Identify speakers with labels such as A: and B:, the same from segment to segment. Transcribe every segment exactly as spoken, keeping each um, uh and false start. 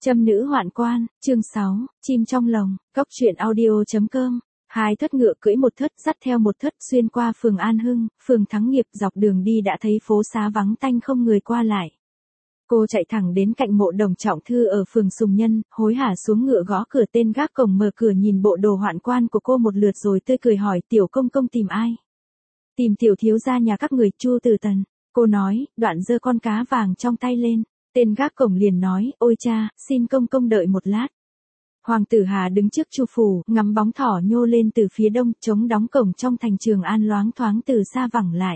A: Châm nữ hoạn quan, chương sáu, chim trong lồng, cóc truyện audio.com. Hai thất ngựa cưỡi một thất dắt theo một thất xuyên qua phường An Hưng, phường Thắng Nghiệp, dọc đường đi đã thấy phố xá vắng tanh không người qua lại. Cô chạy thẳng đến cạnh mộ Đồng Trọng Thư ở phường Sùng Nhân, hối hả xuống ngựa gõ cửa tên gác cổng, mở cửa nhìn bộ đồ hoạn quan của cô một lượt rồi tươi cười hỏi: "Tiểu công công tìm ai?" "Tìm tiểu thiếu gia nhà các người, Chu Từ Tần." Cô nói, đoạn giơ con cá vàng trong tay lên. Tên gác cổng liền nói: "Ôi cha, xin công công đợi một lát." Hoàng tử Hà đứng trước chu phủ, ngắm bóng thỏ nhô lên từ phía đông, chống đóng cổng trong thành Trường An loáng thoáng từ xa vẳng lại.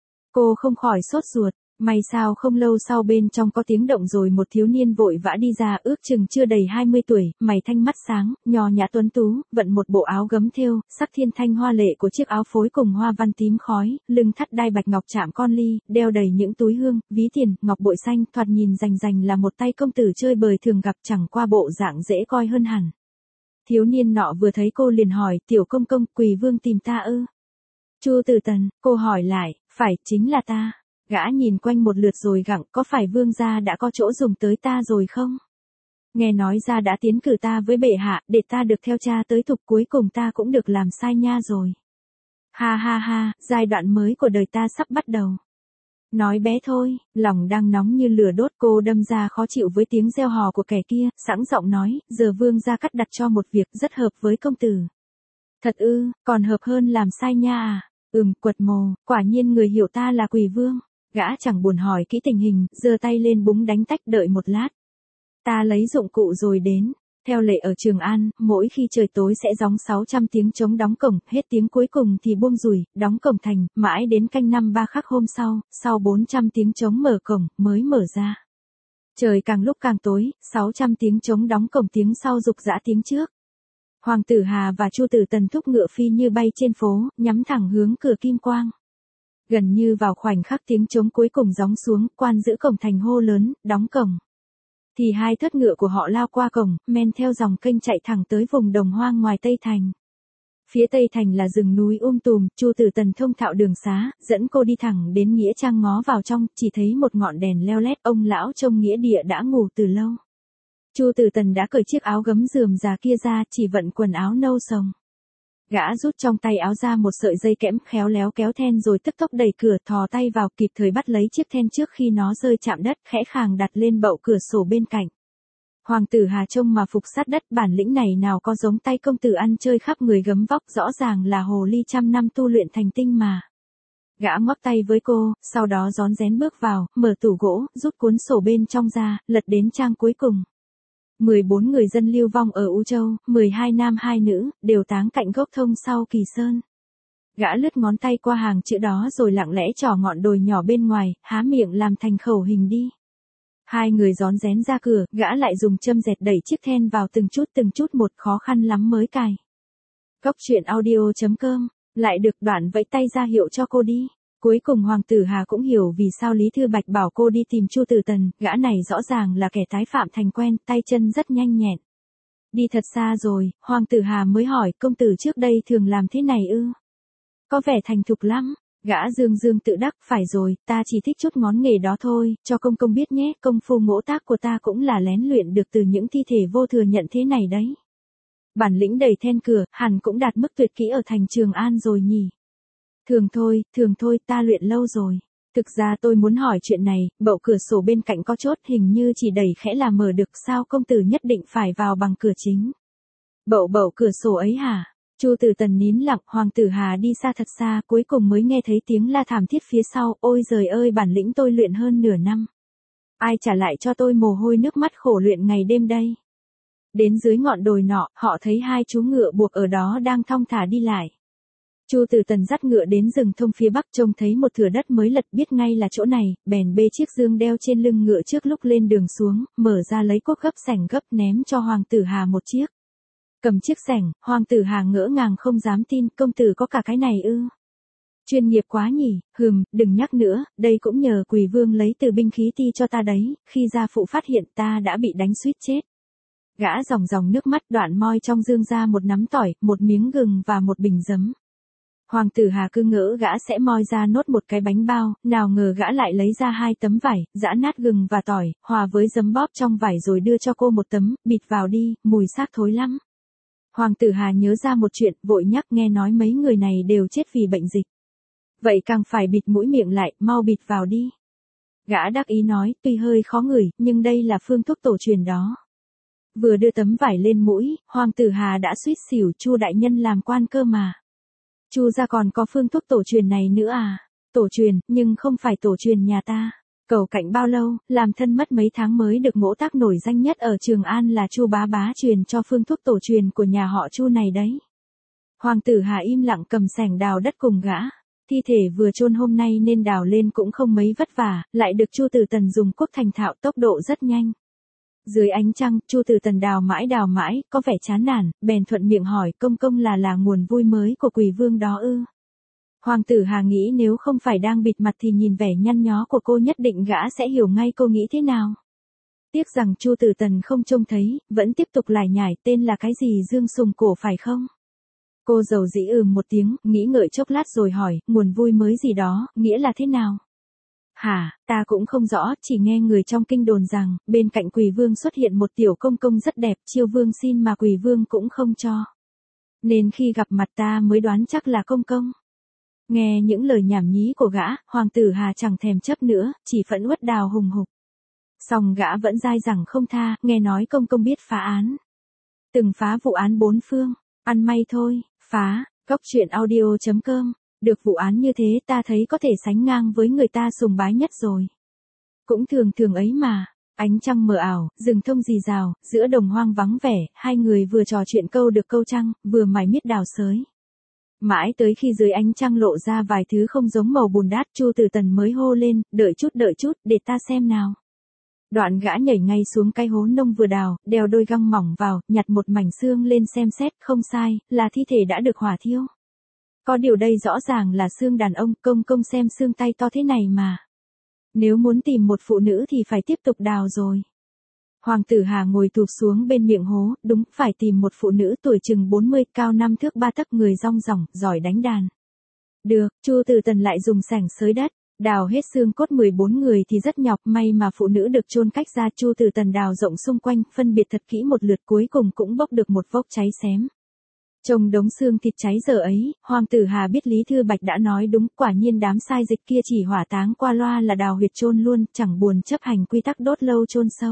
A: Cô không khỏi sốt ruột, may sao không lâu sau bên trong có tiếng động rồi một thiếu niên vội vã đi ra, ước chừng chưa đầy hai mươi tuổi, mày thanh mắt sáng, nho nhã tuấn tú, vận một bộ áo gấm thêu, sắc thiên thanh hoa lệ của chiếc áo phối cùng hoa văn tím khói, lưng thắt đai bạch ngọc chạm con ly, đeo đầy những túi hương, ví tiền, ngọc bội xanh, thoạt nhìn rành rành là một tay công tử chơi bời thường gặp, chẳng qua bộ dạng dễ coi hơn hẳn. Thiếu niên nọ vừa thấy cô liền hỏi: "Tiểu công công, Quỳ vương tìm ta ư?" "Chu Từ Tần." Cô hỏi lại: "Phải, chính là ta." Gã nhìn quanh một lượt rồi gặng: "Có phải vương gia đã có chỗ dùng tới ta rồi không? Nghe nói ra đã tiến cử ta với bệ hạ, để ta được theo cha tới thục, cuối cùng ta cũng được làm sai nha rồi. Ha ha ha, giai đoạn mới của đời ta sắp bắt đầu." Nói bé thôi, lòng đang nóng như lửa đốt, cô đâm ra khó chịu với tiếng reo hò của kẻ kia, sẵn giọng nói: "Giờ vương gia cắt đặt cho một việc rất hợp với công tử." "Thật ư, còn hợp hơn làm sai nha à?" "Ừm, quật mồ, quả nhiên người hiểu ta là Quỳ vương." Gã chẳng buồn hỏi kỹ tình hình, giơ tay lên búng đánh tách: "Đợi một lát, ta lấy dụng cụ rồi đến." Theo lệ ở Trường An, mỗi khi trời tối sẽ gióng sáu trăm tiếng trống đóng cổng, hết tiếng cuối cùng thì buông rùi, đóng cổng thành, mãi đến canh năm ba khắc hôm sau, sau bốn trăm tiếng trống mở cổng, mới mở ra. Trời càng lúc càng tối, sáu trăm tiếng trống đóng cổng tiếng sau rục rã tiếng trước. Hoàng tử Hà và Chu Từ Tần thúc ngựa phi như bay trên phố, nhắm thẳng hướng cửa Kim Quang. Gần như vào khoảnh khắc tiếng trống cuối cùng gióng xuống, quan giữ cổng thành hô lớn: "Đóng cổng!" Thì hai thất ngựa của họ lao qua cổng, men theo dòng kênh chạy thẳng tới vùng đồng hoang ngoài Tây Thành. Phía Tây Thành là rừng núi um tùm, Chu Từ Tần thông thạo đường xá, dẫn cô đi thẳng đến nghĩa trang, ngó vào trong, chỉ thấy một ngọn đèn leo lét, ông lão trông nghĩa địa đã ngủ từ lâu. Chu Từ Tần đã cởi chiếc áo gấm rườm rà kia ra, chỉ vận quần áo nâu sồng. Gã rút trong tay áo ra một sợi dây kẽm, khéo léo kéo then rồi tức tốc đẩy cửa, thò tay vào, kịp thời bắt lấy chiếc then trước khi nó rơi chạm đất, khẽ khàng đặt lên bậu cửa sổ bên cạnh. Hoàng tử Hà trông mà phục sát đất, bản lĩnh này nào có giống tay công tử ăn chơi khắp người gấm vóc, rõ ràng là hồ ly trăm năm tu luyện thành tinh mà. Gã ngoắc tay với cô, sau đó rón rén bước vào, mở tủ gỗ, rút cuốn sổ bên trong ra, lật đến trang cuối cùng. mười bốn người dân lưu vong ở U Châu, mười hai nam hai nữ, đều táng cạnh gốc thông sau Kỳ Sơn. Gã lướt ngón tay qua hàng chữ đó rồi lặng lẽ trỏ ngọn đồi nhỏ bên ngoài, há miệng làm thành khẩu hình đi. Hai người rón rén ra cửa, gã lại dùng châm dẹt đẩy chiếc then vào từng chút từng chút một, khó khăn lắm mới cài. Cóc truyện audio.com, lại được đoạn vẫy tay ra hiệu cho cô đi. Cuối cùng Hoàng tử Hà cũng hiểu vì sao Lý Thư Bạch bảo cô đi tìm Chu Từ Tần, gã này rõ ràng là kẻ tái phạm thành quen, tay chân rất nhanh nhẹn. Đi thật xa rồi, Hoàng tử Hà mới hỏi: "Công tử trước đây thường làm thế này ư? Có vẻ thành thục lắm." Gã dương dương tự đắc: "Phải rồi, ta chỉ thích chút ngón nghề đó thôi, cho công công biết nhé, công phu ngỗ tác của ta cũng là lén luyện được từ những thi thể vô thừa nhận thế này đấy. Bản lĩnh đẩy then cửa, hẳn cũng đạt mức tuyệt kỹ ở thành Trường An rồi nhỉ?" "Thường thôi, thường thôi, ta luyện lâu rồi. Thực ra tôi muốn hỏi chuyện này, bậu cửa sổ bên cạnh có chốt, hình như chỉ đẩy khẽ là mở được, sao công tử nhất định phải vào bằng cửa chính?" "Bậu bậu cửa sổ ấy hả?" Chu Từ Tần nín lặng, Hoàng tử Hà đi xa thật xa, cuối cùng mới nghe thấy tiếng la thảm thiết phía sau: "Ôi giời ơi, bản lĩnh tôi luyện hơn nửa năm. Ai trả lại cho tôi mồ hôi nước mắt khổ luyện ngày đêm đây?" Đến dưới ngọn đồi nọ, họ thấy hai chú ngựa buộc ở đó đang thong thả đi lại. Chu Từ Tần dắt ngựa đến rừng thông phía bắc, trông thấy một thửa đất mới lật, biết ngay là chỗ này, bèn bê chiếc dương đeo trên lưng ngựa trước lúc lên đường xuống, mở ra lấy cuốc gấp sẻng gấp ném cho Hoàng tử Hà một chiếc. Cầm chiếc sẻng, Hoàng tử Hà ngỡ ngàng không dám tin: "Công tử có cả cái này ư? Chuyên nghiệp quá nhỉ." "Hừm, đừng nhắc nữa, đây cũng nhờ Quỳ vương lấy từ binh khí ti cho ta đấy, khi gia phụ phát hiện ta đã bị đánh suýt chết." Gã ròng ròng nước mắt, đoạn moi trong dương ra một nắm tỏi, một miếng gừng và một bình giấm. Hoàng tử Hà cứ ngỡ gã sẽ moi ra nốt một cái bánh bao, nào ngờ gã lại lấy ra hai tấm vải, giã nát gừng và tỏi, hòa với giấm bóp trong vải rồi đưa cho cô một tấm, bịt vào đi, mùi xác thối lắm. Hoàng tử Hà nhớ ra một chuyện, vội nhắc nghe nói mấy người này đều chết vì bệnh dịch. Vậy càng phải bịt mũi miệng lại, mau bịt vào đi. Gã đắc ý nói, tuy hơi khó ngửi, nhưng đây là phương thuốc tổ truyền đó. Vừa đưa tấm vải lên mũi, Hoàng tử Hà đã suýt xỉu, Chu đại nhân làm quan cơ mà. Chu gia còn có phương thuốc tổ truyền này nữa à? Tổ truyền, nhưng không phải tổ truyền nhà ta. Cầu cạnh bao lâu, làm thân mất mấy tháng mới được ngỗ tác nổi danh nhất ở Trường An là Chu bá bá truyền cho phương thuốc tổ truyền của nhà họ Chu này đấy. Hoàng tử Hà im lặng cầm xẻng đào đất cùng gã. Thi thể vừa chôn hôm nay nên đào lên cũng không mấy vất vả, lại được Chu Tử Tần dùng cuốc thành thạo, tốc độ rất nhanh. Dưới ánh trăng, Chu Tử Tần đào mãi đào mãi, có vẻ chán nản, bèn thuận miệng hỏi, công công là là nguồn vui mới của Quỷ Vương đó ư? Hoàng tử Hà nghĩ nếu không phải đang bịt mặt thì nhìn vẻ nhăn nhó của cô nhất định gã sẽ hiểu ngay cô nghĩ thế nào. Tiếc rằng Chu Tử Tần không trông thấy, vẫn tiếp tục lải nhải, tên là cái gì Dương Sùng Cổ phải không? Cô dầu dĩ ừm một tiếng, nghĩ ngợi chốc lát rồi hỏi, nguồn vui mới gì đó, nghĩa là thế nào? Hả, ta cũng không rõ, chỉ nghe người trong kinh đồn rằng, bên cạnh Quỷ Vương xuất hiện một tiểu công công rất đẹp, Chiêu Vương xin mà Quỷ Vương cũng không cho. Nên khi gặp mặt ta mới đoán chắc là công công. Nghe những lời nhảm nhí của gã, Hoàng tử Hà chẳng thèm chấp nữa, chỉ phẫn uất đào hùng hục. Song gã vẫn dai dẳng không tha, nghe nói công công biết phá án. Từng phá vụ án bốn phương, ăn may thôi, phá, góc truyện audio chấm com. Được vụ án như thế ta thấy có thể sánh ngang với người ta sùng bái nhất rồi. Cũng thường thường ấy mà, ánh trăng mờ ảo, rừng thông rì rào, giữa đồng hoang vắng vẻ, hai người vừa trò chuyện câu được câu trăng, vừa mải miết đào sới. Mãi tới khi dưới ánh trăng lộ ra vài thứ không giống màu bùn đát, Chu Tử Tần mới hô lên, đợi chút đợi chút, để ta xem nào. Đoạn gã nhảy ngay xuống cái hố nông vừa đào, đeo đôi găng mỏng vào, nhặt một mảnh xương lên xem xét, không sai, là thi thể đã được hỏa thiêu. Có điều đây rõ ràng là xương đàn ông, công công xem xương tay to thế này mà. Nếu muốn tìm một phụ nữ thì phải tiếp tục đào rồi. Hoàng tử Hà ngồi thụp xuống bên miệng hố, đúng, phải tìm một phụ nữ tuổi chừng bốn mươi, cao năm thước ba tấc, người rong ròng, giỏi đánh đàn. Được, Chu Tử Tần lại dùng xẻng xới đất, đào hết xương cốt mười bốn người thì rất nhọc, may mà phụ nữ được chôn cách ra. Chu Tử Tần đào rộng xung quanh, phân biệt thật kỹ một lượt, cuối cùng cũng bốc được một vốc cháy xém. Trông đống xương thịt cháy giờ ấy, Hoàng tử Hà biết Lý Thư Bạch đã nói đúng, quả nhiên đám sai dịch kia chỉ hỏa táng qua loa là đào huyệt chôn luôn, chẳng buồn chấp hành quy tắc đốt lâu chôn sâu.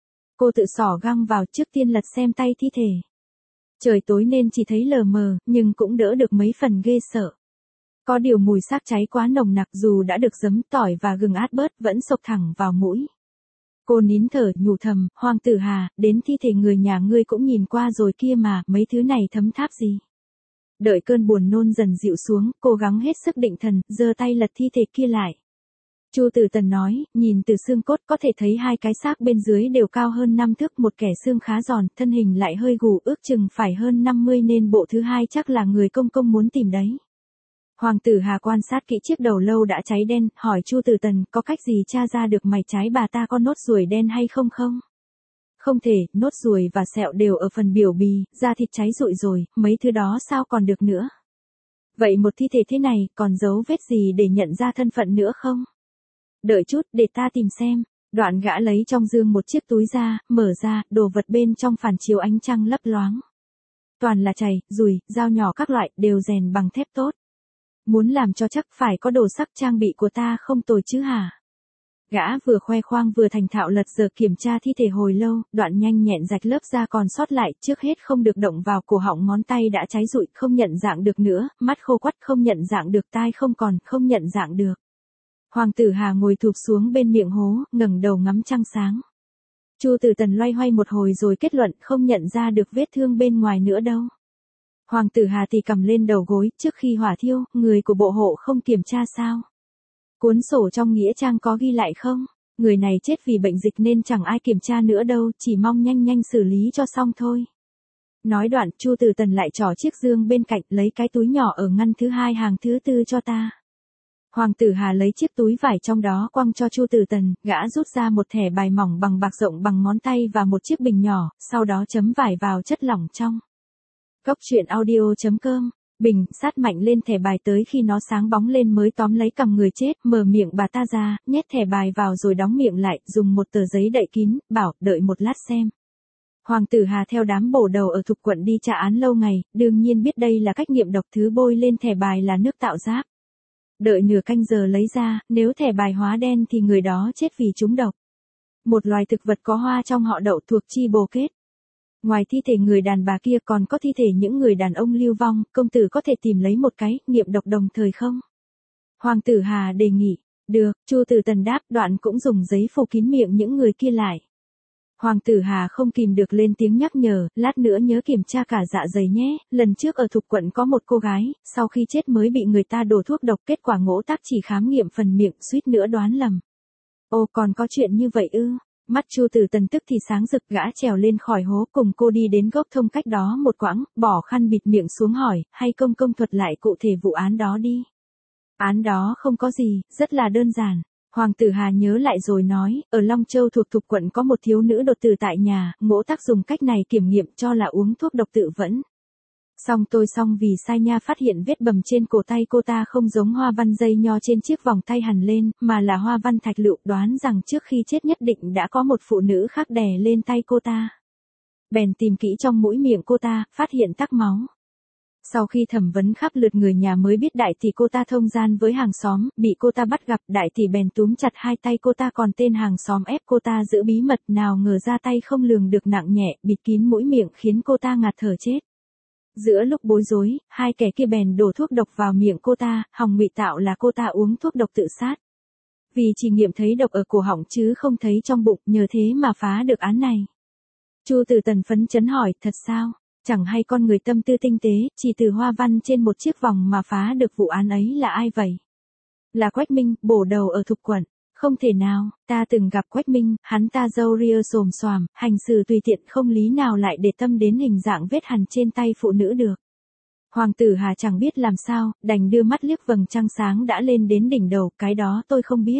A: Cô tự xỏ găng vào, trước tiên lật xem tay thi thể. Trời tối nên chỉ thấy lờ mờ, nhưng cũng đỡ được mấy phần ghê sợ. Có điều mùi xác cháy quá nồng nặc, dù đã được giấm tỏi và gừng át bớt vẫn xộc thẳng vào mũi. Cô nín thở, nhủ thầm, Hoàng tử Hà, đến thi thể người nhà ngươi cũng nhìn qua rồi kia mà, mấy thứ này thấm tháp gì. Đợi cơn buồn nôn dần dịu xuống, cố gắng hết sức định thần, giơ tay lật thi thể kia lại. Chu Tử Tần nói, nhìn từ xương cốt có thể thấy hai cái xác bên dưới đều cao hơn năm thước, một kẻ xương khá giòn, thân hình lại hơi gù, ước chừng phải hơn năm mươi, nên bộ thứ hai chắc là người công công muốn tìm đấy. Hoàng tử Hà quan sát kỹ chiếc đầu lâu đã cháy đen, hỏi Chu Tử Tần, có cách gì tra ra được mày trái bà ta có nốt ruồi đen hay không không? Không thể, nốt ruồi và sẹo đều ở phần biểu bì, da thịt cháy rụi rồi, mấy thứ đó sao còn được nữa? Vậy một thi thể thế này, còn dấu vết gì để nhận ra thân phận nữa không? Đợi chút, để ta tìm xem. Đoạn gã lấy trong dương một chiếc túi ra, mở ra, đồ vật bên trong phản chiếu ánh trăng lấp loáng. Toàn là chày, dùi, dao nhỏ các loại, đều rèn bằng thép tốt. Muốn làm cho chắc phải có đồ sắc, trang bị của ta không tồi chứ hả? Gã vừa khoe khoang vừa thành thạo lật dở kiểm tra thi thể hồi lâu, đoạn nhanh nhẹn rạch lớp da còn sót lại, trước hết không được động vào cổ họng, ngón tay đã cháy rụi, không nhận dạng được nữa, mắt khô quắt không nhận dạng được, tai không còn, không nhận dạng được. Hoàng tử Hà ngồi thụp xuống bên miệng hố, ngẩng đầu ngắm trăng sáng. Chu Tử Tần loay hoay một hồi rồi kết luận không nhận ra được vết thương bên ngoài nữa đâu. Hoàng tử Hà thì cầm lên đầu gối, trước khi hỏa thiêu, người của bộ hộ không kiểm tra sao? Cuốn sổ trong nghĩa trang có ghi lại không? Người này chết vì bệnh dịch nên chẳng ai kiểm tra nữa đâu, chỉ mong nhanh nhanh xử lý cho xong thôi. Nói đoạn, Chu Tử Tần lại trỏ chiếc dương bên cạnh, lấy cái túi nhỏ ở ngăn thứ hai hàng thứ tư cho ta. Hoàng tử Hà lấy chiếc túi vải trong đó quăng cho Chu Tử Tần, gã rút ra một thẻ bài mỏng bằng bạc rộng bằng ngón tay và một chiếc bình nhỏ, sau đó chấm vải vào chất lỏng trong. Góc truyện audio chấm com Bình, sát mạnh lên thẻ bài tới khi nó sáng bóng lên mới tóm lấy cầm người chết, mở miệng bà ta ra, nhét thẻ bài vào rồi đóng miệng lại, dùng một tờ giấy đậy kín, bảo, đợi một lát xem. Hoàng tử Hà theo đám bổ đầu ở Thục Quận đi tra án lâu ngày, đương nhiên biết đây là cách nghiệm độc, thứ bôi lên thẻ bài là nước tạo giáp. Đợi nửa canh giờ lấy ra, nếu thẻ bài hóa đen thì người đó chết vì trúng độc. Một loài thực vật có hoa trong họ Đậu thuộc chi bồ kết. Ngoài thi thể người đàn bà kia còn có thi thể những người đàn ông lưu vong, công tử có thể tìm lấy một cái, nghiệm độc đồng thời không? Hoàng tử Hà đề nghị. Được, Chu Tử Tần đáp, đoạn cũng dùng giấy phủ kín miệng những người kia lại. Hoàng tử Hà không kìm được lên tiếng nhắc nhở, lát nữa nhớ kiểm tra cả dạ dày nhé, lần trước ở Thục Quận có một cô gái, sau khi chết mới bị người ta đổ thuốc độc, kết quả ngỗ tác chỉ khám nghiệm phần miệng, suýt nữa đoán lầm. Ồ, còn có chuyện như vậy ư? Mắt Chu Tử Tần tức thì sáng rực, gã trèo lên khỏi hố cùng cô đi đến gốc thông cách đó một quãng, bỏ khăn bịt miệng xuống hỏi, hay công công thuật lại cụ thể vụ án đó đi. Án đó không có gì, rất là đơn giản. Hoàng tử Hà nhớ lại rồi nói, ở Long Châu thuộc Thục Quận có một thiếu nữ đột tử tại nhà, ngỗ tác dùng cách này kiểm nghiệm cho là uống thuốc độc tự vẫn. Xong tôi xong vì sai nha phát hiện vết bầm trên cổ tay cô ta không giống hoa văn dây nho trên chiếc vòng tay hằn lên, mà là hoa văn thạch lựu, đoán rằng trước khi chết nhất định đã có một phụ nữ khác đè lên tay cô ta. Bèn tìm kỹ trong mũi miệng cô ta, phát hiện tắc máu. Sau khi thẩm vấn khắp lượt người nhà mới biết đại tỷ cô ta thông gian với hàng xóm, bị cô ta bắt gặp, đại tỷ bèn túm chặt hai tay cô ta, còn tên hàng xóm ép cô ta giữ bí mật, nào ngờ ra tay không lường được nặng nhẹ, bịt kín mũi miệng khiến cô ta ngạt thở chết. Giữa lúc bối rối, hai kẻ kia bèn đổ thuốc độc vào miệng cô ta, hòng ngụy tạo là cô ta uống thuốc độc tự sát. Vì chỉ nghiệm thấy độc ở cổ họng chứ không thấy trong bụng, nhờ thế mà phá được án này. Chu Tử Tần phấn chấn hỏi, thật sao? Chẳng hay con người tâm tư tinh tế, chỉ từ hoa văn trên một chiếc vòng mà phá được vụ án ấy là ai vậy? Là Quách Minh, bổ đầu ở Thục Quận. Không thể nào, ta từng gặp Quách Minh, hắn ta râu ria xồm xoàm, hành xử tùy tiện, không lý nào lại để tâm đến hình dạng vết hằn trên tay phụ nữ được. Hoàng tử Hà chẳng biết làm sao, đành đưa mắt liếc vầng trăng sáng đã lên đến đỉnh đầu, cái đó tôi không biết.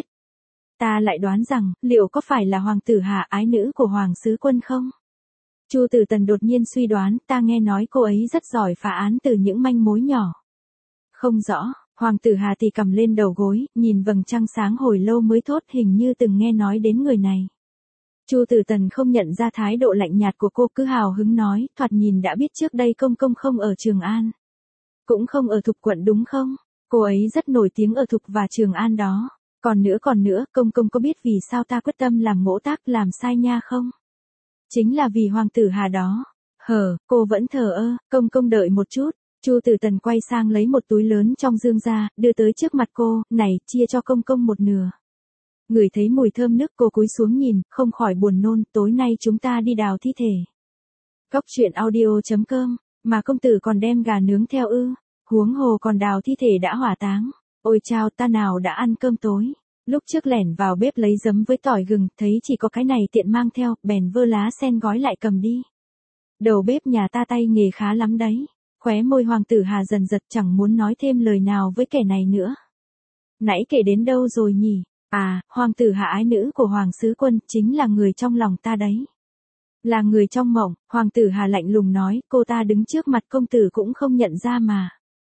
A: Ta lại đoán rằng, liệu có phải là Hoàng tử Hà ái nữ của Hoàng sứ quân không? Chu Tử Tần đột nhiên suy đoán, ta nghe nói cô ấy rất giỏi phá án từ những manh mối nhỏ. Không rõ. Hoàng tử Hà thì cầm lên đầu gối, nhìn vầng trăng sáng hồi lâu mới thốt, hình như từng nghe nói đến người này. Chu Tử Tần không nhận ra thái độ lạnh nhạt của cô, cứ hào hứng nói, thoạt nhìn đã biết trước đây công công không ở Trường An. Cũng không ở Thục Quận đúng không? Cô ấy rất nổi tiếng ở Thục và Trường An đó. Còn nữa còn nữa, công công có biết vì sao ta quyết tâm làm ngỗ tác làm sai nha không? Chính là vì Hoàng tử Hà đó. Hờ, cô vẫn thờ ơ, công công đợi một chút. Chu Tử Tần quay sang lấy một túi lớn trong dương ra, đưa tới trước mặt cô, này, chia cho công công một nửa. Ngửi thấy mùi thơm nức, cô cúi xuống nhìn, không khỏi buồn nôn, tối nay chúng ta đi đào thi thể. Góc truyện audio chấm com, mà công tử còn đem gà nướng theo ư, huống hồ còn đào thi thể đã hỏa táng. Ôi chao, ta nào đã ăn cơm tối. Lúc trước lẻn vào bếp lấy giấm với tỏi gừng, thấy chỉ có cái này tiện mang theo, bèn vơ lá sen gói lại cầm đi. Đầu bếp nhà ta tay nghề khá lắm đấy. Khóe môi Hoàng tử Hà dần giật, chẳng muốn nói thêm lời nào với kẻ này nữa. Nãy kể đến đâu rồi nhỉ? À, Hoàng tử Hà ái nữ của Hoàng sứ quân, chính là người trong lòng ta đấy. Là người trong mộng, Hoàng tử Hà lạnh lùng nói, cô ta đứng trước mặt công tử cũng không nhận ra mà.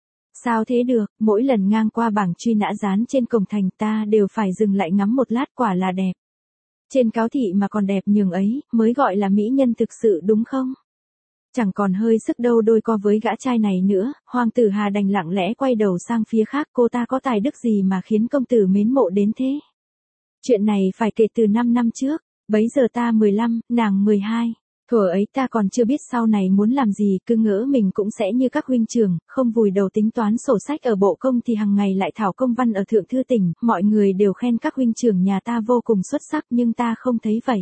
A: Sao thế được, mỗi lần ngang qua bảng truy nã dán trên cổng thành ta đều phải dừng lại ngắm một lát, quả là đẹp. Trên cáo thị mà còn đẹp nhường ấy, mới gọi là mỹ nhân thực sự đúng không? Chẳng còn hơi sức đâu đôi co với gã trai này nữa, Hoàng tử Hà đành lặng lẽ quay đầu sang phía khác, cô ta có tài đức gì mà khiến công tử mến mộ đến thế? Chuyện này phải kể từ năm năm trước, bấy giờ ta mười lăm, nàng mười hai. Thuở ấy ta còn chưa biết sau này muốn làm gì, cứ ngỡ mình cũng sẽ như các huynh trưởng, không vùi đầu tính toán sổ sách ở bộ công thì hàng ngày lại thảo công văn ở thượng thư tỉnh, mọi người đều khen các huynh trưởng nhà ta vô cùng xuất sắc nhưng ta không thấy vậy.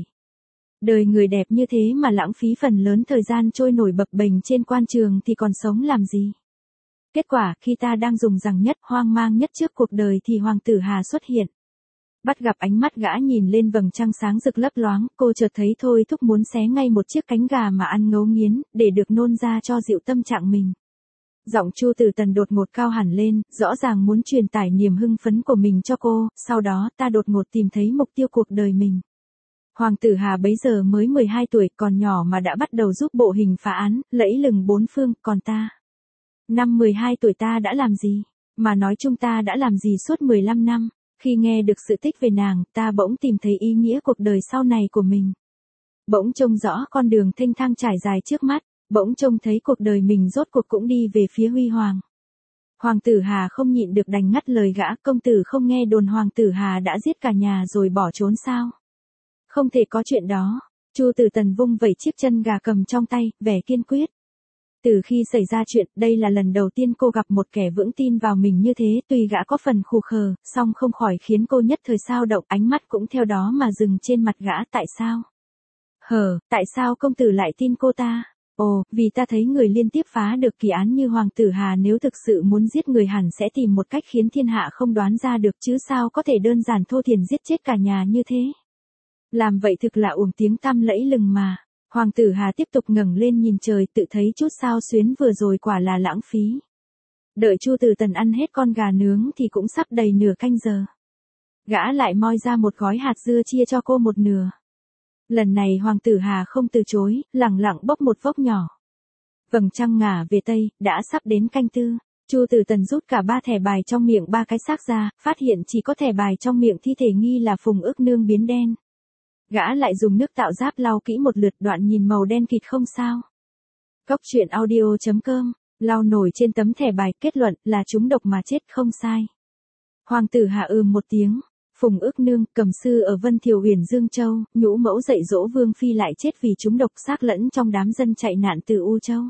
A: Đời người đẹp như thế mà lãng phí phần lớn thời gian trôi nổi bập bềnh trên quan trường thì còn sống làm gì? Kết quả, khi ta đang dùng rằng nhất, hoang mang nhất trước cuộc đời thì Hoàng tử Hà xuất hiện. Bắt gặp ánh mắt gã nhìn lên vầng trăng sáng rực lấp loáng, cô chợt thấy thôi thúc muốn xé ngay một chiếc cánh gà mà ăn ngấu nghiến, để được nôn ra cho dịu tâm trạng mình. Giọng Chu Tử Tần đột ngột cao hẳn lên, rõ ràng muốn truyền tải niềm hưng phấn của mình cho cô, sau đó ta đột ngột tìm thấy mục tiêu cuộc đời mình. Hoàng tử Hà bấy giờ mới mười hai tuổi, còn nhỏ mà đã bắt đầu giúp bộ hình phá án, lẫy lừng bốn phương, còn ta. Năm mười hai tuổi ta đã làm gì? Mà nói chung ta đã làm gì suốt mười lăm năm? Khi nghe được sự tích về nàng, ta bỗng tìm thấy ý nghĩa cuộc đời sau này của mình. Bỗng trông rõ con đường thênh thang trải dài trước mắt, bỗng trông thấy cuộc đời mình rốt cuộc cũng đi về phía huy hoàng. Hoàng tử Hà không nhịn được đành ngắt lời gã, công tử không nghe đồn Hoàng tử Hà đã giết cả nhà rồi bỏ trốn sao? Không thể có chuyện đó. Chu Tử Tần vung vẩy chiếc chân gà cầm trong tay, vẻ kiên quyết. Từ khi xảy ra chuyện, đây là lần đầu tiên cô gặp một kẻ vững tin vào mình như thế, tuy gã có phần khù khờ, song không khỏi khiến cô nhất thời sao động, ánh mắt cũng theo đó mà dừng trên mặt gã. Tại sao? Hờ, tại sao công tử lại tin cô ta? Ồ, vì ta thấy người liên tiếp phá được kỳ án như Hoàng tử Hà nếu thực sự muốn giết người hẳn sẽ tìm một cách khiến thiên hạ không đoán ra được chứ sao có thể đơn giản thô thiển giết chết cả nhà như thế. Làm vậy thực là uổng tiếng tăm lẫy lừng mà. Hoàng tử Hà tiếp tục ngẩng lên nhìn trời, tự thấy chút sao xuyến vừa rồi quả là lãng phí. Đợi Chu Tử Tần ăn hết con gà nướng thì cũng sắp đầy nửa canh giờ. Gã lại moi ra một gói hạt dưa chia cho cô một nửa. Lần này Hoàng tử Hà không từ chối, lẳng lặng bốc một vốc nhỏ. Vầng trăng ngả về Tây, đã sắp đến canh tư. Chu Tử Tần rút cả ba thẻ bài trong miệng ba cái xác ra, phát hiện chỉ có thẻ bài trong miệng thi thể nghi là Phùng Ước Nương biến đen. Gã lại dùng nước tạo giáp lau kỹ một lượt, đoạn nhìn màu đen kịt không sao. Cốc truyện audio chấm com, lau nổi trên tấm thẻ bài, kết luận là trúng độc mà chết, không sai. Hoàng tử Hà ừm một tiếng. Phùng Ước Nương, cầm sư ở Vân Thiều Huyền Dương Châu, nhũ mẫu dạy dỗ Vương Phi lại chết vì trúng độc, xác lẫn trong đám dân chạy nạn từ U Châu.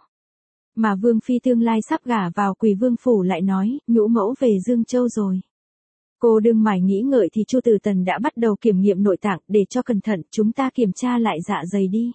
A: Mà Vương Phi tương lai sắp gả vào Quỳ Vương Phủ lại nói, nhũ mẫu về Dương Châu rồi. Cô đừng mải nghĩ ngợi thì Chu Tử Tần đã bắt đầu kiểm nghiệm nội tạng, để cho cẩn thận, chúng ta kiểm tra lại dạ dày đi.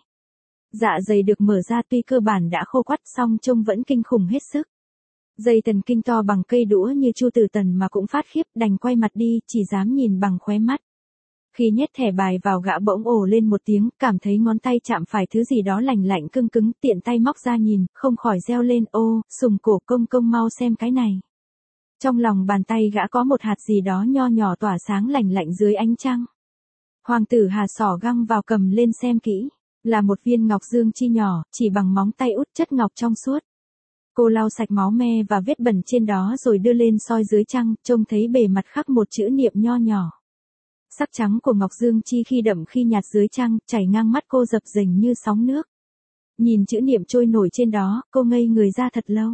A: Dạ dày được mở ra tuy cơ bản đã khô quắt song trông vẫn kinh khủng hết sức. Dây thần kinh to bằng cây đũa như Chu Tử Tần mà cũng phát khiếp, đành quay mặt đi, chỉ dám nhìn bằng khóe mắt. Khi nhét thẻ bài vào gã bỗng ồ lên một tiếng, cảm thấy ngón tay chạm phải thứ gì đó lành lạnh cưng cứng, tiện tay móc ra nhìn, không khỏi reo lên, ô, sùng cổ công công mau xem cái này. Trong lòng bàn tay gã có một hạt gì đó nho nhỏ tỏa sáng lành lạnh dưới ánh trăng. Hoàng tử Hà xỏ găng vào cầm lên xem kỹ, là một viên ngọc dương chi nhỏ, chỉ bằng móng tay út, chất ngọc trong suốt. Cô lau sạch máu me và vết bẩn trên đó rồi đưa lên soi dưới trăng, trông thấy bề mặt khắc một chữ niệm nho nhỏ. Sắc trắng của ngọc dương chi khi đậm khi nhạt dưới trăng, chảy ngang mắt cô dập dềnh như sóng nước. Nhìn chữ niệm trôi nổi trên đó, cô ngây người ra thật lâu.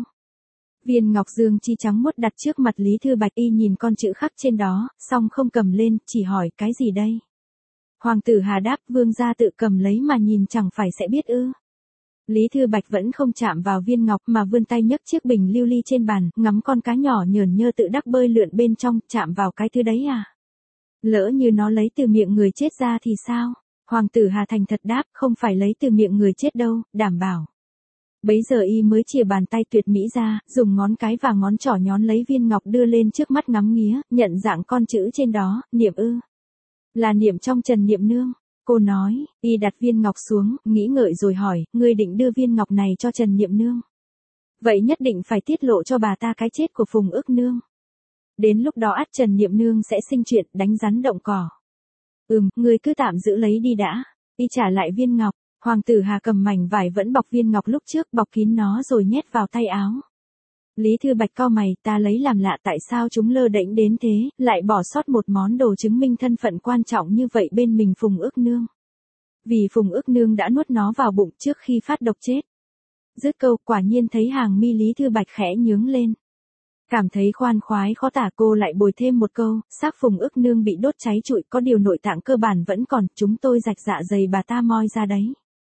A: Viên ngọc dương chi trắng muốt đặt trước mặt Lý Thư Bạch, y nhìn con chữ khắc trên đó, song không cầm lên, chỉ hỏi cái gì đây? Hoàng tử Hà đáp, vương gia tự cầm lấy mà nhìn chẳng phải sẽ biết ư? Lý Thư Bạch vẫn không chạm vào viên ngọc mà vươn tay nhấc chiếc bình lưu ly trên bàn, ngắm con cá nhỏ nhờn nhơ tự đắc bơi lượn bên trong, chạm vào cái thứ đấy à? Lỡ như nó lấy từ miệng người chết ra thì sao? Hoàng tử Hà thành thật đáp, không phải lấy từ miệng người chết đâu, đảm bảo. Bấy giờ y mới chìa bàn tay tuyệt mỹ ra, dùng ngón cái và ngón trỏ nhón lấy viên ngọc đưa lên trước mắt ngắm nghía, nhận dạng con chữ trên đó, niệm ư. Là niệm trong Trần Niệm Nương. Cô nói, y đặt viên ngọc xuống, nghĩ ngợi rồi hỏi, ngươi định đưa viên ngọc này cho Trần Niệm Nương. Vậy nhất định phải tiết lộ cho bà ta cái chết của Phùng Ước Nương. Đến lúc đó ắt Trần Niệm Nương sẽ sinh chuyện, đánh rắn động cỏ. Ừm, ngươi cứ tạm giữ lấy đi đã. Y trả lại viên ngọc. Hoàng tử Hà cầm mảnh vải vẫn bọc viên ngọc lúc trước, bọc kín nó rồi nhét vào tay áo. Lý Thư Bạch cau mày, ta lấy làm lạ tại sao chúng lơ đễnh đến thế, lại bỏ sót một món đồ chứng minh thân phận quan trọng như vậy bên mình Phùng Ước Nương. Vì Phùng Ước Nương đã nuốt nó vào bụng trước khi phát độc chết. Dứt câu, quả nhiên thấy hàng mi Lý Thư Bạch khẽ nhướng lên. Cảm thấy khoan khoái khó tả, cô lại bồi thêm một câu, xác Phùng Ước Nương bị đốt cháy trụi, có điều nội tạng cơ bản vẫn còn, chúng tôi rạch dạ dày bà ta moi ra đấy.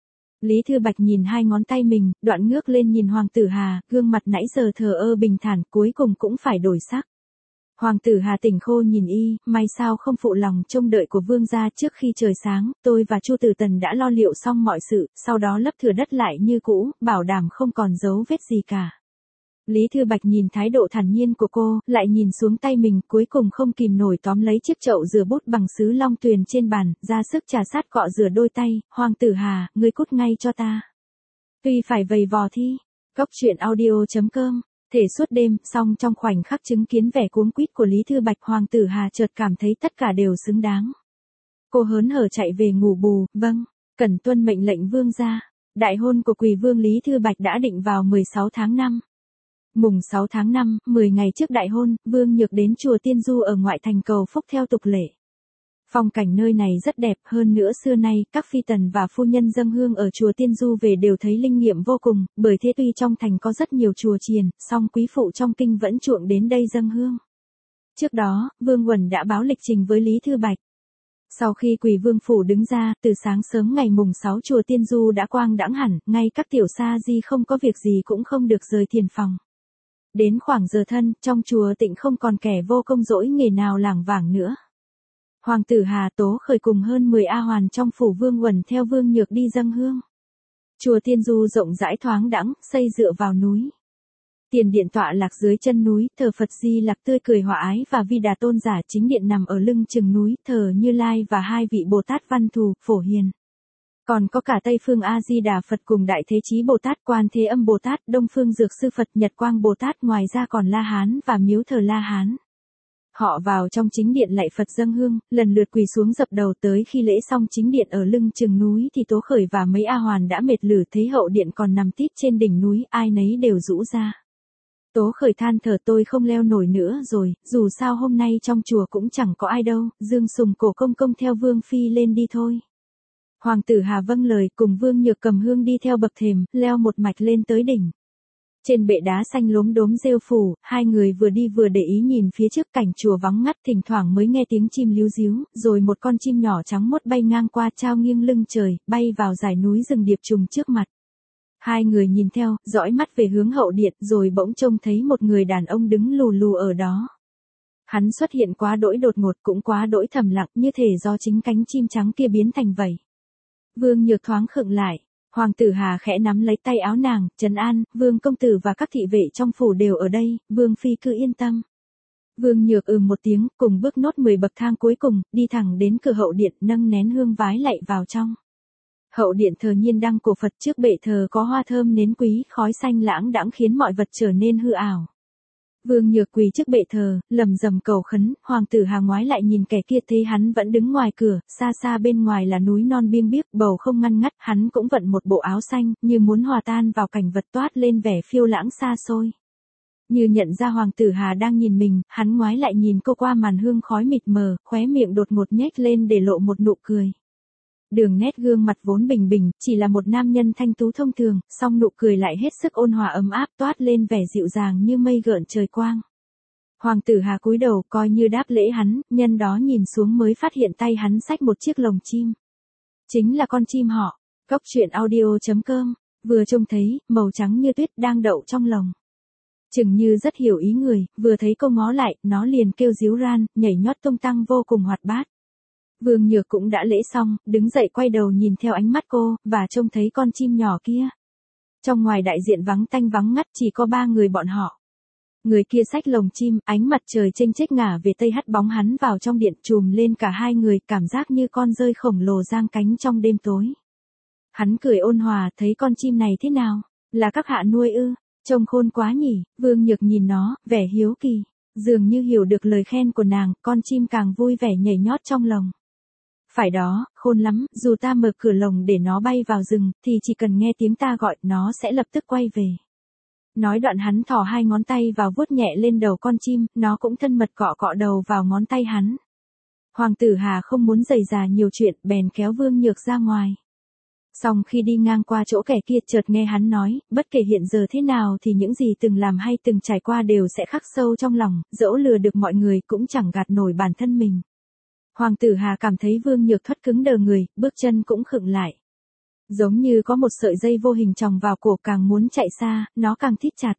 A: Lý Thư Bạch nhìn hai ngón tay mình, đoạn ngước lên nhìn Hoàng tử Hà, gương mặt nãy giờ thờ ơ bình thản, cuối cùng cũng phải đổi sắc. Hoàng tử Hà tỉnh khô nhìn y, may sao không phụ lòng trông đợi của vương gia, trước khi trời sáng, tôi và Chu Tử Tần đã lo liệu xong mọi sự, sau đó lấp thừa đất lại như cũ, bảo đảm không còn dấu vết gì cả. Lý Thư Bạch nhìn thái độ thản nhiên của cô, lại nhìn xuống tay mình, cuối cùng không kìm nổi tóm lấy chiếc chậu rửa bút bằng sứ long tuyền trên bàn, ra sức trà sát cọ rửa đôi tay. Hoàng tử Hà, ngươi cút ngay cho ta. Tuy phải vầy vò thi. Cốc truyện audio chấm com. Thể suốt đêm, song trong khoảnh khắc chứng kiến vẻ cuống quýt của Lý Thư Bạch, Hoàng tử Hà chợt cảm thấy tất cả đều xứng đáng. Cô hớn hở chạy về ngủ bù, vâng, cần tuân mệnh lệnh vương gia. Đại hôn của Quỳ Vương Lý Thư Bạch đã định vào mười sáu tháng năm. Mùng sáu tháng năm, mười ngày trước đại hôn, Vương Nhược đến chùa Tiên Du ở ngoại thành cầu phúc theo tục lệ. Phong cảnh nơi này rất đẹp, hơn nữa xưa nay, các phi tần và phu nhân dâng hương ở chùa Tiên Du về đều thấy linh nghiệm vô cùng, bởi thế tuy trong thành có rất nhiều chùa chiền, song quý phụ trong kinh vẫn chuộng đến đây dâng hương. Trước đó, Vương Uẩn đã báo lịch trình với Lý Thư Bạch. Sau khi Quỳ Vương phủ đứng ra, từ sáng sớm ngày mùng sáu chùa Tiên Du đã quang đãng hẳn, ngay các tiểu sa di không có việc gì cũng không được rời thiền phòng. Đến khoảng giờ thân, trong chùa Tịnh không còn kẻ vô công dỗi nghề nào lảng vảng nữa. Hoàng tử Hà Tố Khởi cùng hơn mười A hoàn trong phủ Vương Uẩn theo Vương Nhược đi dâng hương. Chùa Tiên Du rộng rãi thoáng đãng, xây dựa vào núi. Tiền điện tọa lạc dưới chân núi, thờ Phật Di Lặc tươi cười hòa ái và Vi Đà Tôn giả. Chính điện nằm ở lưng chừng núi, thờ Như Lai và hai vị Bồ Tát Văn Thù, Phổ Hiền. Còn có cả Tây Phương A Di Đà Phật cùng Đại Thế Chí Bồ Tát, Quan Thế Âm Bồ Tát, Đông Phương Dược Sư Phật, Nhật Quang Bồ Tát, ngoài ra còn La Hán và miếu thờ La Hán. Họ vào trong chính điện lạy Phật dâng hương, lần lượt quỳ xuống dập đầu. Tới khi lễ xong chính điện ở lưng chừng núi thì Tố Khởi và mấy A hoàn đã mệt lử, thấy hậu điện còn nằm tít trên đỉnh núi, ai nấy đều rũ ra. Tố Khởi than thở, tôi không leo nổi nữa rồi, dù sao hôm nay trong chùa cũng chẳng có ai đâu, Dương Sùng Cổ công công theo Vương Phi lên đi thôi. Hoàng tử Hà vâng lời, cùng Vương Nhược cầm hương đi theo bậc thềm, leo một mạch lên tới đỉnh. Trên bệ đá xanh lốm đốm rêu phủ, hai người vừa đi vừa để ý nhìn phía trước, cảnh chùa vắng ngắt, thỉnh thoảng mới nghe tiếng chim líu ríu, rồi một con chim nhỏ trắng mốt bay ngang qua, trao nghiêng lưng trời, bay vào dải núi rừng điệp trùng trước mặt. Hai người nhìn theo, dõi mắt về hướng hậu điện, rồi bỗng trông thấy một người đàn ông đứng lù lù ở đó. Hắn xuất hiện quá đỗi đột ngột, cũng quá đỗi thầm lặng, như thể do chính cánh chim trắng kia biến thành vậy. Vương Nhược thoáng khựng lại. Hoàng tử Hà khẽ nắm lấy tay áo nàng, trấn an, Vương công tử và các thị vệ trong phủ đều ở đây, Vương phi cứ yên tâm. Vương Nhược ừ một tiếng, cùng bước nốt mười bậc thang cuối cùng, đi thẳng đến cửa hậu điện, nâng nén hương vái lạy vào trong. Hậu điện thờ Nhiên Đăng cổ Phật, trước bệ thờ có hoa thơm nến quý, khói xanh lãng đãng khiến mọi vật trở nên hư ảo. Vương Nhược quỳ trước bệ thờ, lầm rầm cầu khấn. Hoàng tử Hà ngoái lại nhìn kẻ kia, thấy hắn vẫn đứng ngoài cửa, xa xa bên ngoài là núi non biêng biếc, bầu không ngăn ngắt, hắn cũng vận một bộ áo xanh, như muốn hòa tan vào cảnh vật, toát lên vẻ phiêu lãng xa xôi. Như nhận ra Hoàng tử Hà đang nhìn mình, hắn ngoái lại nhìn cô qua màn hương khói mịt mờ, khóe miệng đột ngột nhếch lên để lộ một nụ cười. Đường nét gương mặt vốn bình bình, chỉ là một nam nhân thanh tú thông thường, song nụ cười lại hết sức ôn hòa ấm áp, toát lên vẻ dịu dàng như mây gợn trời quang. Hoàng tử Hà cúi đầu coi như đáp lễ hắn, nhân đó nhìn xuống mới phát hiện tay hắn xách một chiếc lồng chim. Chính là con chim họ. Cốc truyện audio chấm com, vừa trông thấy, màu trắng như tuyết đang đậu trong lồng. Chừng như rất hiểu ý người, vừa thấy cô ngó lại, nó liền kêu ríu ran, nhảy nhót tung tăng vô cùng hoạt bát. Vương Nhược cũng đã lễ xong, đứng dậy quay đầu nhìn theo ánh mắt cô, và trông thấy con chim nhỏ kia. Trong ngoài đại diện vắng tanh vắng ngắt, chỉ có ba người bọn họ. Người kia xách lồng chim, ánh mặt trời chênh chếch ngả về tây hắt bóng hắn vào trong điện, chùm lên cả hai người, cảm giác như con dơi khổng lồ giang cánh trong đêm tối. Hắn cười ôn hòa, thấy con chim này thế nào? Là các hạ nuôi ư? Trông khôn quá nhỉ? Vương Nhược nhìn nó, vẻ hiếu kỳ. Dường như hiểu được lời khen của nàng, con chim càng vui vẻ nhảy nhót trong lồng. Phải đó, khôn lắm, dù ta mở cửa lồng để nó bay vào rừng, thì chỉ cần nghe tiếng ta gọi, nó sẽ lập tức quay về. Nói đoạn hắn thò hai ngón tay vào vuốt nhẹ lên đầu con chim, nó cũng thân mật cọ cọ đầu vào ngón tay hắn. Hoàng tử Hà không muốn rầy rà nhiều chuyện, bèn kéo Vương Nhược ra ngoài. Xong khi đi ngang qua chỗ kẻ kia, chợt nghe hắn nói, bất kể hiện giờ thế nào thì những gì từng làm hay từng trải qua đều sẽ khắc sâu trong lòng, dẫu lừa được mọi người cũng chẳng gạt nổi bản thân mình. Hoàng tử Hà cảm thấy Vương Nhược thoát cứng đờ người, bước chân cũng khựng lại. Giống như có một sợi dây vô hình chòng vào cổ, càng muốn chạy xa, nó càng thít chặt.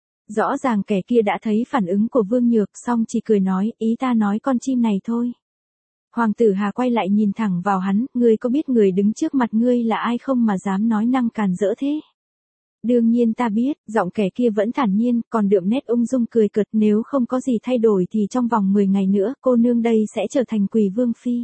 A: Rõ ràng kẻ kia đã thấy phản ứng của Vương Nhược, xong chỉ cười nói, ý ta nói con chim này thôi. Hoàng tử Hà quay lại nhìn thẳng vào hắn, ngươi có biết người đứng trước mặt ngươi là ai không mà dám nói năng càn rỡ thế? Đương nhiên ta biết, giọng kẻ kia vẫn thản nhiên, còn đượm nét ung dung cười cợt, nếu không có gì thay đổi thì trong vòng mười ngày nữa, cô nương đây sẽ trở thành Quỳ Vương Phi.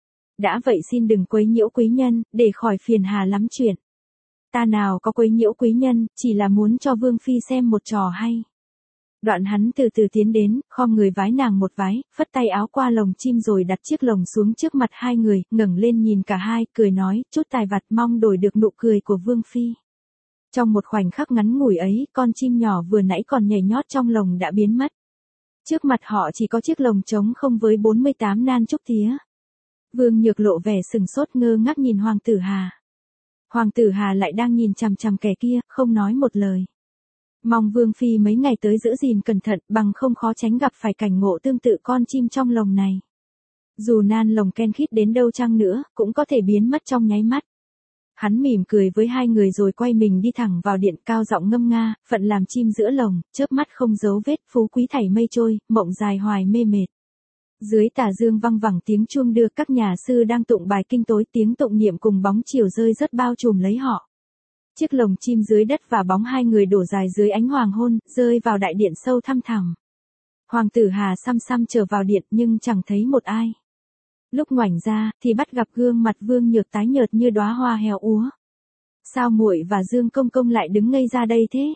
A: Đã vậy xin đừng quấy nhiễu quý nhân, để khỏi phiền hà lắm chuyện. Ta nào có quấy nhiễu quý nhân, chỉ là muốn cho Vương Phi xem một trò hay. Đoạn hắn từ từ tiến đến, khom người vái nàng một vái, phất tay áo qua lồng chim rồi đặt chiếc lồng xuống trước mặt hai người, ngẩng lên nhìn cả hai, cười nói, chút tài vặt mong đổi được nụ cười của Vương Phi. Trong một khoảnh khắc ngắn ngủi ấy, con chim nhỏ vừa nãy còn nhảy nhót trong lồng đã biến mất. Trước mặt họ chỉ có chiếc lồng trống không với bốn mươi tám nan trúc tía. Vương Nhược lộ vẻ sừng sốt ngơ ngác nhìn Hoàng Tử Hà. Hoàng Tử Hà lại đang nhìn chằm chằm kẻ kia, không nói một lời. Mong Vương Phi mấy ngày tới giữ gìn cẩn thận, bằng không khó tránh gặp phải cảnh ngộ tương tự con chim trong lồng này. Dù nan lồng ken khít đến đâu chăng nữa, cũng có thể biến mất trong nháy mắt. Hắn mỉm cười với hai người rồi quay mình đi thẳng vào điện, cao giọng ngâm nga, phận làm chim giữa lồng, chớp mắt không dấu vết, phú quý thảy mây trôi, mộng dài hoài mê mệt. Dưới tà dương văng vẳng tiếng chuông đưa, các nhà sư đang tụng bài kinh tối, tiếng tụng niệm cùng bóng chiều rơi rất bao trùm lấy họ. Chiếc lồng chim dưới đất và bóng hai người đổ dài dưới ánh hoàng hôn, rơi vào đại điện sâu thăm thẳm. Hoàng Tử Hà xăm xăm trở vào điện nhưng chẳng thấy một ai. Lúc ngoảnh ra, thì bắt gặp gương mặt Vương Nhược tái nhợt như đóa hoa héo úa. Sao muội và Dương Công Công lại đứng ngây ra đây thế?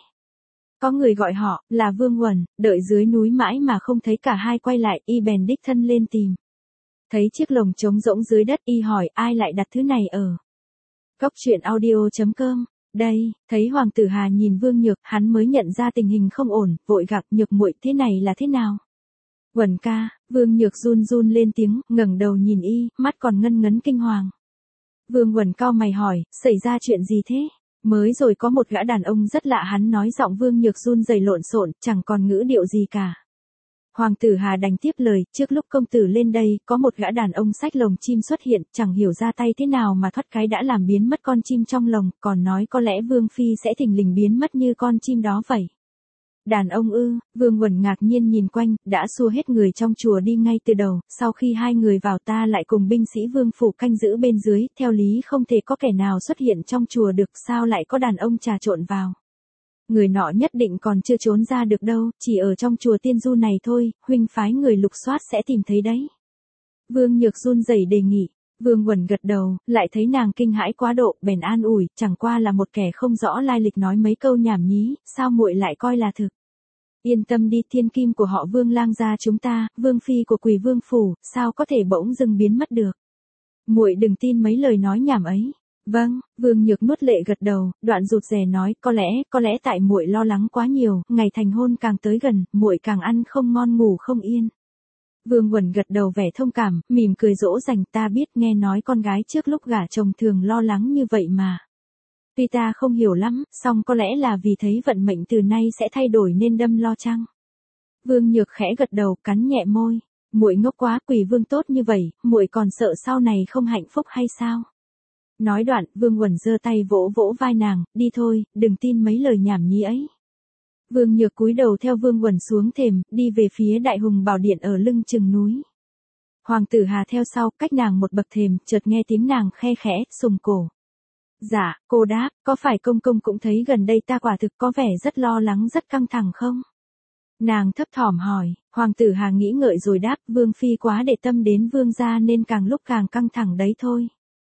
A: Có người gọi họ, là Vương Uẩn, đợi dưới núi mãi mà không thấy cả hai quay lại, y bèn đích thân lên tìm. Thấy chiếc lồng trống rỗng dưới đất, y hỏi ai lại đặt thứ này ở. Góc truyện audio chấm com. Đây, thấy Hoàng Tử Hà nhìn Vương Nhược, hắn mới nhận ra tình hình không ổn, vội gặp Nhược muội, thế này là thế nào? Uẩn ca, Vương Nhược run run lên tiếng, ngẩng đầu nhìn y, mắt còn ngân ngấn kinh hoàng. Vương Uẩn cau mày hỏi, xảy ra chuyện gì thế? Mới rồi có một gã đàn ông rất lạ, hắn nói giọng Vương Nhược run rẩy lộn xộn, chẳng còn ngữ điệu gì cả. Hoàng Tử Hà đành tiếp lời, trước lúc công tử lên đây, có một gã đàn ông xách lồng chim xuất hiện, chẳng hiểu ra tay thế nào mà thoát cái đã làm biến mất con chim trong lồng, còn nói có lẽ Vương Phi sẽ thình lình biến mất như con chim đó vậy. Đàn ông ư? Vương Uẩn ngạc nhiên nhìn quanh, đã xua hết người trong chùa đi ngay từ đầu, sau khi hai người vào ta lại cùng binh sĩ Vương phủ canh giữ bên dưới, theo lý không thể có kẻ nào xuất hiện trong chùa được, sao lại có đàn ông trà trộn vào. Người nọ nhất định còn chưa trốn ra được đâu, chỉ ở trong chùa Tiên Du này thôi, huynh phái người lục soát sẽ tìm thấy đấy. Vương Nhược run rẩy đề nghị. Vương Uẩn gật đầu, lại thấy nàng kinh hãi quá độ, bèn an ủi, chẳng qua là một kẻ không rõ lai lịch nói mấy câu nhảm nhí, sao muội lại coi là thực. Yên tâm đi, thiên kim của họ Vương lang gia chúng ta, Vương Phi của Quỳ Vương phủ, sao có thể bỗng dưng biến mất được. Muội đừng tin mấy lời nói nhảm ấy. Vâng, Vương Nhược nuốt lệ gật đầu, đoạn rụt rè nói, có lẽ, có lẽ tại muội lo lắng quá nhiều, ngày thành hôn càng tới gần, muội càng ăn không ngon ngủ không yên. Vương Uẩn gật đầu vẻ thông cảm, mỉm cười dỗ dành, ta biết, nghe nói con gái trước lúc gả chồng thường lo lắng như vậy mà. Tuy ta không hiểu lắm, song có lẽ là vì thấy vận mệnh từ nay sẽ thay đổi nên đâm lo chăng. Vương Nhược khẽ gật đầu, cắn nhẹ môi, muội ngốc quá, Quỳ Vương tốt như vậy, muội còn sợ sau này không hạnh phúc hay sao? Nói đoạn, Vương Uẩn giơ tay vỗ vỗ vai nàng, đi thôi, đừng tin mấy lời nhảm nhí ấy. Vương Nhược cúi đầu theo Vương Uẩn xuống thềm, đi về phía Đại Hùng Bảo Điện ở lưng chừng núi. Hoàng Tử Hà theo sau, cách nàng một bậc thềm, chợt nghe tiếng nàng khe khẽ, sùng cổ. Dạ, cô đáp, có phải công công cũng thấy gần đây ta quả thực có vẻ rất lo lắng rất căng thẳng không? Nàng thấp thỏm hỏi, Hoàng Tử Hà nghĩ ngợi rồi đáp, Vương Phi quá để tâm đến Vương gia nên càng lúc càng căng thẳng đấy thôi.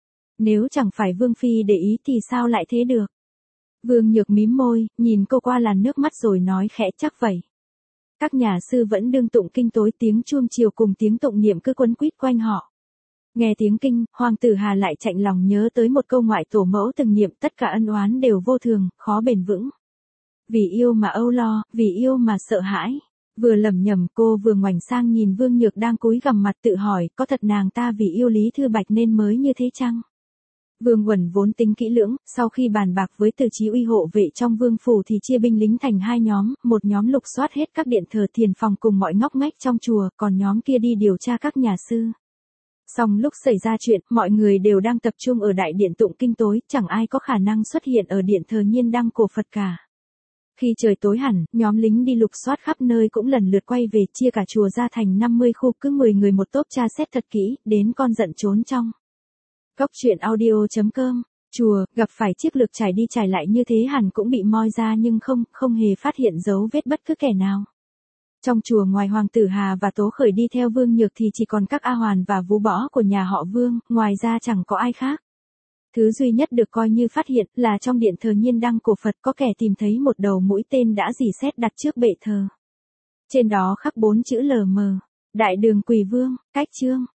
A: Nếu chẳng phải Vương Phi để ý thì sao lại thế được? Vương Nhược mím môi, nhìn cô qua làn nước mắt rồi nói khẽ, chắc vậy. Các nhà sư vẫn đương tụng kinh tối, tiếng chuông chiều cùng tiếng tụng niệm cứ quấn quýt quanh họ. Nghe tiếng kinh, Hoàng Tử Hà lại chạnh lòng nhớ tới một câu ngoại tổ mẫu từng niệm, tất cả ân oán đều vô thường, khó bền vững. Vì yêu mà âu lo, vì yêu mà sợ hãi. Vừa lẩm nhẩm cô vừa ngoảnh sang nhìn Vương Nhược đang cúi gằm mặt tự hỏi, có thật nàng ta vì yêu Lý Thư Bạch nên mới như thế chăng? Vương Uẩn vốn tính kỹ lưỡng, sau khi bàn bạc với Từ Chí Uy hộ vệ trong vương phủ thì chia binh lính thành hai nhóm, một nhóm lục soát hết các điện thờ thiền phòng cùng mọi ngóc ngách trong chùa, còn nhóm kia đi điều tra các nhà sư. Song lúc xảy ra chuyện, mọi người đều đang tập trung ở đại điện tụng kinh tối, chẳng ai có khả năng xuất hiện ở điện thờ Nhiên Đăng cổ Phật cả. Khi trời tối hẳn, nhóm lính đi lục soát khắp nơi cũng lần lượt quay về, chia cả chùa ra thành năm mươi khu, cứ mười người một tốp tra xét thật kỹ, đến con giận trốn trong. Góc truyện audio chấm com. Chùa, gặp phải chiếc lược trải đi trải lại như thế hẳn cũng bị moi ra nhưng không, không hề phát hiện dấu vết bất cứ kẻ nào. Trong chùa ngoài Hoàng Tử Hà và Tố Khởi đi theo Vương Nhược thì chỉ còn các A Hoàn và Vú Bõ của nhà họ Vương, ngoài ra chẳng có ai khác. Thứ duy nhất được coi như phát hiện là trong điện thờ Nhiên Đăng cổ Phật có kẻ tìm thấy một đầu mũi tên đã rỉ sét đặt trước bệ thờ. Trên đó khắc bốn chữ lờ mờ, Đại đường Quỳ Vương, cách chương.